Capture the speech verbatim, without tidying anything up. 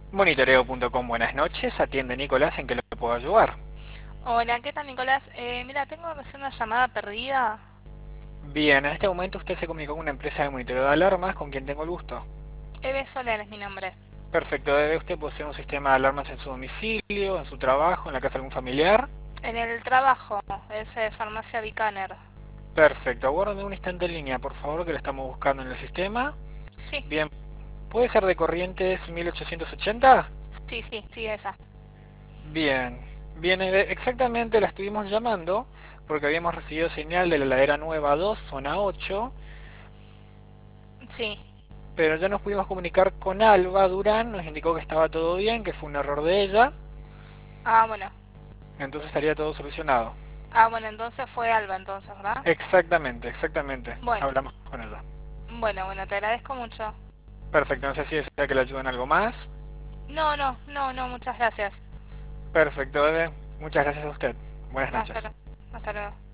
Monitoreo punto com, buenas noches, atiende Nicolás, ¿en qué le puedo ayudar? Hola, ¿qué tal, Nicolás? Eh, mira, tengo que hacer una llamada perdida. Bien, en este momento usted se comunicó con una empresa de monitoreo de alarmas, con quien tengo el gusto. Eve Soler es mi nombre. Perfecto, ¿debe usted poseer un sistema de alarmas en su domicilio, en su trabajo, en la casa de algún familiar? En el trabajo, es eh, Farmacia Vicaner. Perfecto, aguárdame un instante en línea, por favor, que lo estamos buscando en el sistema. Sí, Bien, ¿puede ser de Corrientes mil ochocientos ochenta? sí, sí, sí, esa. Bien, bien, eh, exactamente la estuvimos llamando porque habíamos recibido señal de la ladera nueva dos, zona ocho. Sí. Pero ya nos pudimos comunicar con Alba Durán, nos indicó que estaba todo bien, que fue un error de ella, Ah, bueno. entonces estaría todo solucionado. Ah, bueno, entonces fue Alba, entonces, ¿verdad? Exactamente, exactamente, Bueno, hablamos con ella. bueno, bueno, te agradezco mucho. Perfecto, no sé si desea que le ayude en algo más. No, no, no, no, muchas gracias. Perfecto, bebé, muchas gracias a usted. Buenas Hasta noches. luego. Hasta luego.